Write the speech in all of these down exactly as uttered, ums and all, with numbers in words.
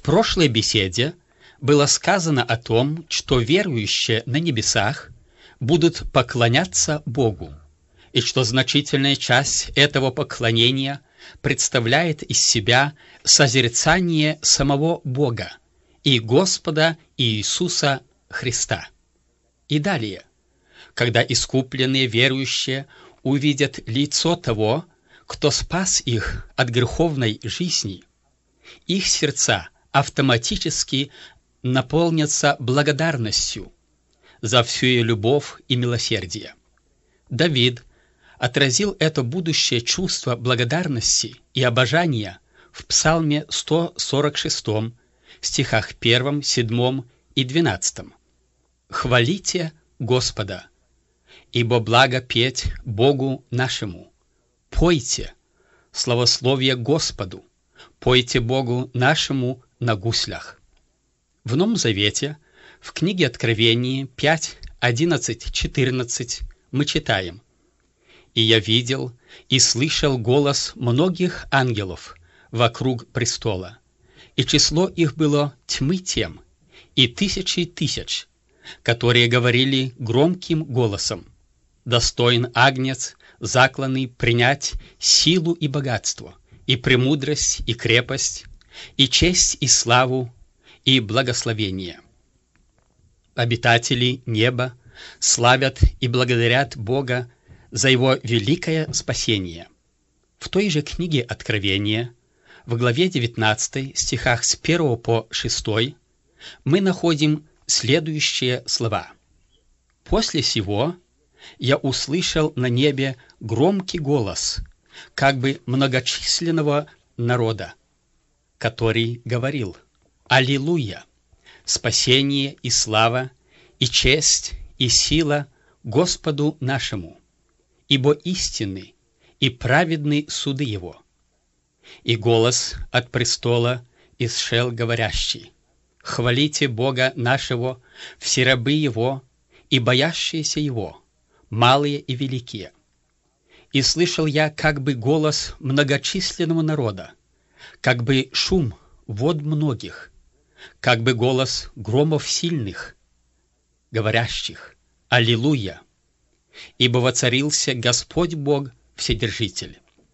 прошлой беседе было сказано о том, что верующие на небесах будут поклоняться Богу, и что значительная часть этого поклонения представляет из себя созерцание самого Бога и Господа Иисуса Христа. И далее, когда искупленные верующие увидят лицо того, кто спас их от греховной жизни, их сердца автоматически наполнятся благодарностью за всю ее любовь и милосердие. Давид отразил это будущее чувство благодарности и обожания в Псалме сто сорок шестом, стихах первом, седьмом и двенадцатом. «Хвалите Господа, ибо благо петь Богу нашему. Пойте славословие Господу, пойте Богу нашему на гуслях». В Новом Завете, в книге Откровения пять, одиннадцать, четырнадцать мы читаем: «И я видел и слышал голос многих ангелов вокруг престола, и число их было тьмы тем, и тысячи тысяч, которые говорили громким голосом: достоин Агнец, закланный принять силу и богатство, и премудрость, и крепость, и честь, и славу, и благословение». Обитатели неба славят и благодарят Бога за Его великое спасение. В той же книге Откровения, в главе девятнадцатой, стихах с первого по шестой, мы находим следующие слова: «После сего я услышал на небе громкий голос, как бы многочисленного народа, который говорил: Аллилуйя! Спасение и слава, и честь, и сила Господу нашему, ибо истинны и праведны суды Его». И голос от престола исшел говорящий: «Хвалите Бога нашего, все рабы Его и боящиеся Его, малые и великие». И слышал я как бы голос многочисленного народа, как бы шум вод многих, как бы голос громов сильных, говорящих: «Аллилуйя! Ибо воцарился Господь Бог Вседержитель».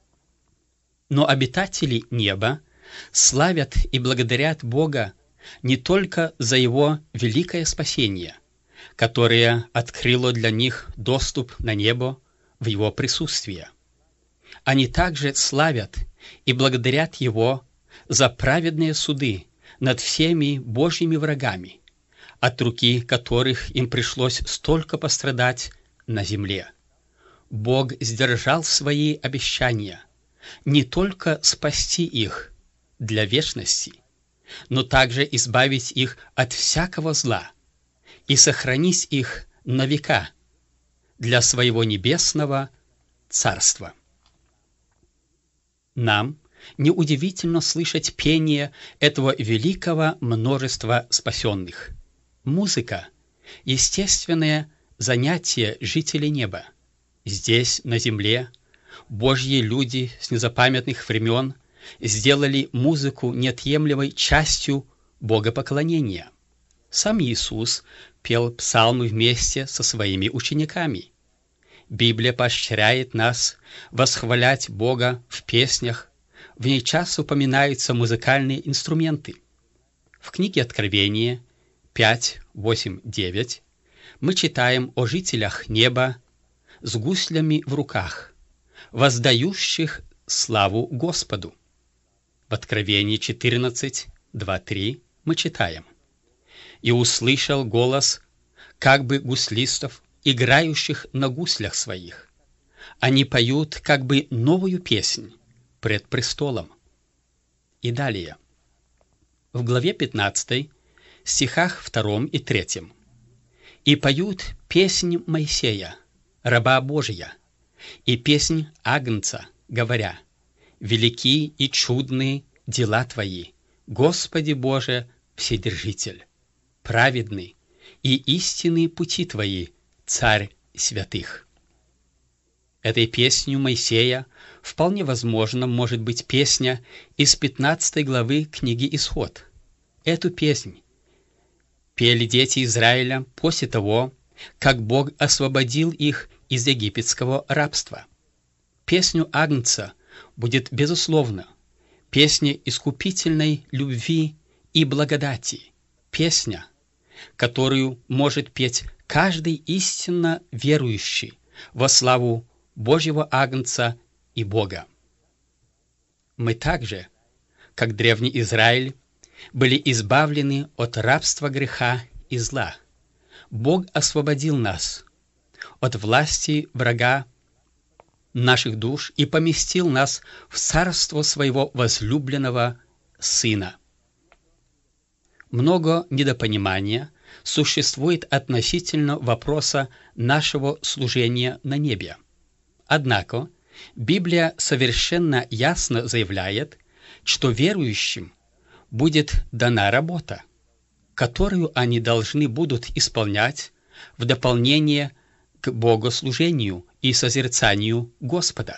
Но обитатели неба славят и благодарят Бога не только за Его великое спасение, которое открыло для них доступ на небо в Его присутствие. Они также славят и благодарят Его за праведные суды над всеми Божьими врагами, от руки которых им пришлось столько пострадать на земле. Бог сдержал свои обещания не только спасти их для вечности, но также избавить их от всякого зла и сохранить их на века для своего небесного царства. Нам неудивительно слышать пение этого великого множества спасенных. Музыка — естественное занятие жителей неба. Здесь, на земле, Божьи люди с незапамятных времен сделали музыку неотъемлемой частью богопоклонения. Сам Иисус пел псалмы вместе со своими учениками. Библия поощряет нас восхвалять Бога в песнях, в ней часто упоминаются музыкальные инструменты. В книге Откровения пять, восемь, девять мы читаем о жителях неба с гуслями в руках, воздающих славу Господу. В Откровении четырнадцать, два, три мы читаем: «И услышал голос как бы гуслистов, играющих на гуслях своих. Они поют как бы новую песнь пред престолом». И далее, в главе пятнадцатой, стихах втором и третьем: «И поют песнь Моисея, раба Божия, и песнь Агнца, говоря: велики и чудные дела Твои, Господи Боже Вседержитель, праведны и истинные пути Твои, Царь святых». Этой песнью Моисея вполне возможно может быть песня из пятнадцатой главы книги Исход, эту песнь пели дети Израиля после того, как Бог освободил их из египетского рабства. Песню Агнца будет, безусловно, песня искупительной любви и благодати, песня, которую может петь каждый истинно верующий во славу Божьего Агнца и Бога. Мы также, как древний Израиль, были избавлены от рабства греха и зла. Бог освободил нас от власти врага наших душ и поместил нас в царство своего возлюбленного Сына. Много недопонимания существует относительно вопроса нашего служения на небе. Однако Библия совершенно ясно заявляет, что верующим будет дана работа, которую они должны будут исполнять в дополнение к богослужению и созерцанию Господа.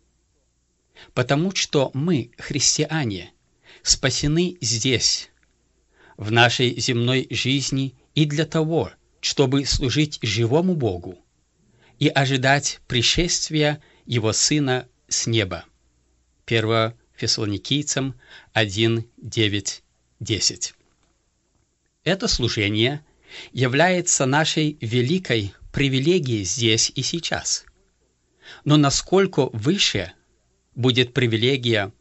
Потому что мы, христиане, спасены здесь, в нашей земной жизни, и для того, чтобы служить живому Богу и ожидать пришествия Его Сына с неба. первое Фессалоникийцам один, девять, десять. Это служение является нашей великой привилегией здесь и сейчас. Но насколько выше будет привилегия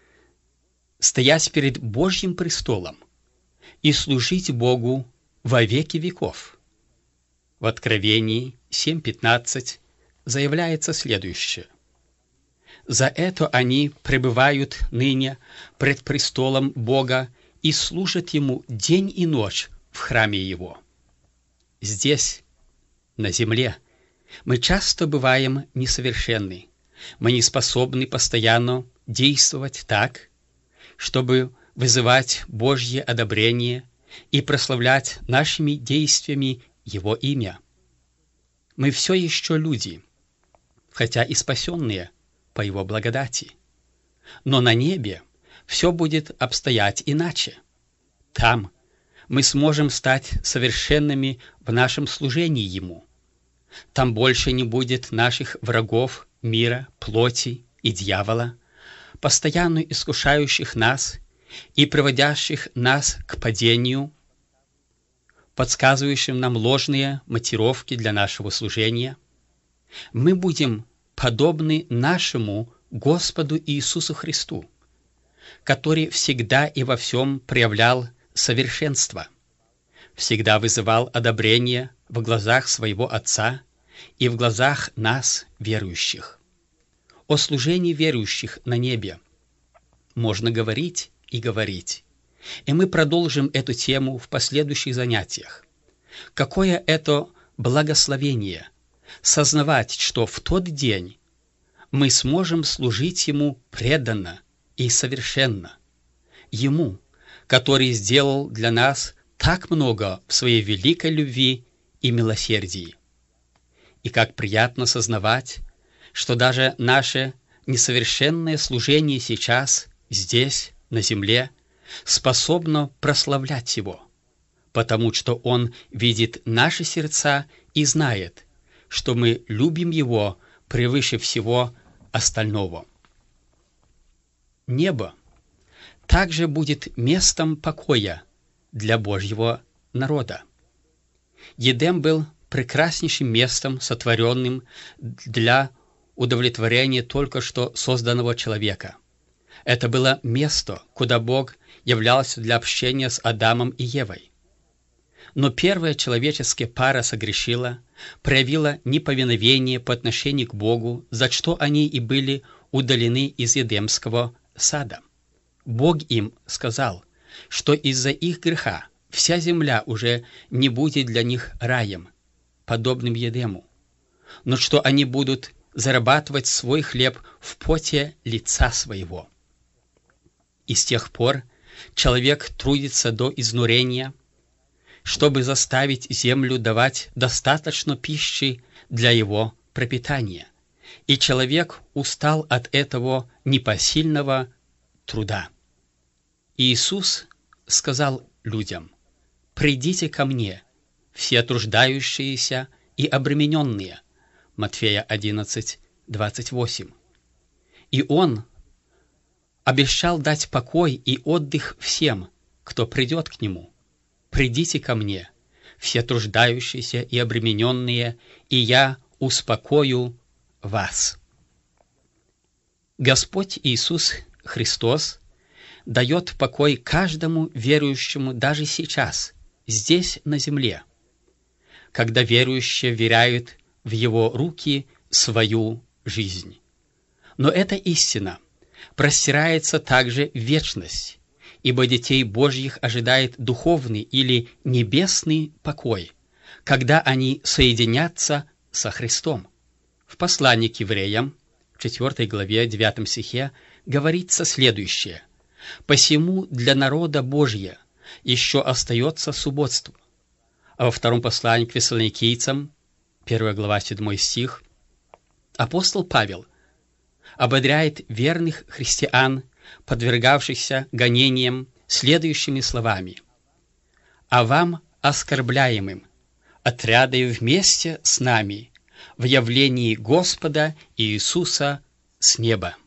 стоять перед Божьим престолом и служить Богу во веки веков? В Откровении семь пятнадцать заявляется следующее. «За это они пребывают ныне пред престолом Бога и служат Ему день и ночь в храме Его». Здесь, на земле, мы часто бываем несовершенны. Мы не способны постоянно действовать так, чтобы вызывать Божье одобрение и прославлять нашими действиями Его имя. Мы все еще люди, хотя и спасенные по Его благодати. Но на небе все будет обстоять иначе. Там мы сможем стать совершенными в нашем служении Ему. Там больше не будет наших врагов, мира, плоти и дьявола, постоянно искушающих нас и приводящих нас к падению, подсказывающим нам ложные мотивировки для нашего служения. Мы будем подобны нашему Господу Иисусу Христу, который всегда и во всем проявлял совершенство, всегда вызывал одобрение в глазах своего Отца и в глазах нас, верующих. О служении верующих на небе можно говорить и говорить, и мы продолжим эту тему в последующих занятиях. Какое это благословение сознавать, что в тот день мы сможем служить Ему преданно и совершенно, Ему, который сделал для нас так много в Своей великой любви и милосердии. И как приятно сознавать, что даже наше несовершенное служение сейчас, здесь, на земле, способно прославлять Его, потому что Он видит наши сердца и знает, что мы любим Его превыше всего остального. Небо также будет местом покоя для Божьего народа. Едем был прекраснейшим местом, сотворенным для удовлетворения только что созданного человека. Это было место, куда Бог являлся для общения с Адамом и Евой. Но первая человеческая пара согрешила, проявила неповиновение по отношению к Богу, за что они и были удалены из Едемского сада. Бог им сказал, что из-за их греха вся земля уже не будет для них раем, подобным Едему, но что они будут зарабатывать свой хлеб в поте лица своего. И с тех пор человек трудится до изнурения, чтобы заставить землю давать достаточно пищи для его пропитания. И человек устал от этого непосильного труда. И Иисус сказал людям: «Придите ко мне, все труждающиеся и обремененные». Матфея одиннадцать, двадцать восемь. И Он обещал дать покой и отдых всем, кто придет к Нему. «Придите ко мне, все труждающиеся и обремененные, и я успокою вас». Господь Иисус Христос дает покой каждому верующему даже сейчас, здесь, на земле, когда верующие вверяют в Его руки свою жизнь. Но эта истина простирается также в вечность, ибо детей Божьих ожидает духовный или небесный покой, когда они соединятся со Христом. В послании к евреям, в четвёртой главе, девятом стихе, говорится следующее: «Посему для народа Божия еще остается субботство». А во втором послании к Фессалоникийцам, первая глава, седьмой стих, апостол Павел ободряет верных христиан, подвергавшихся гонениям, следующими словами: «А вам, оскорбляемым, отрядою вместе с нами в явлении Господа Иисуса с неба».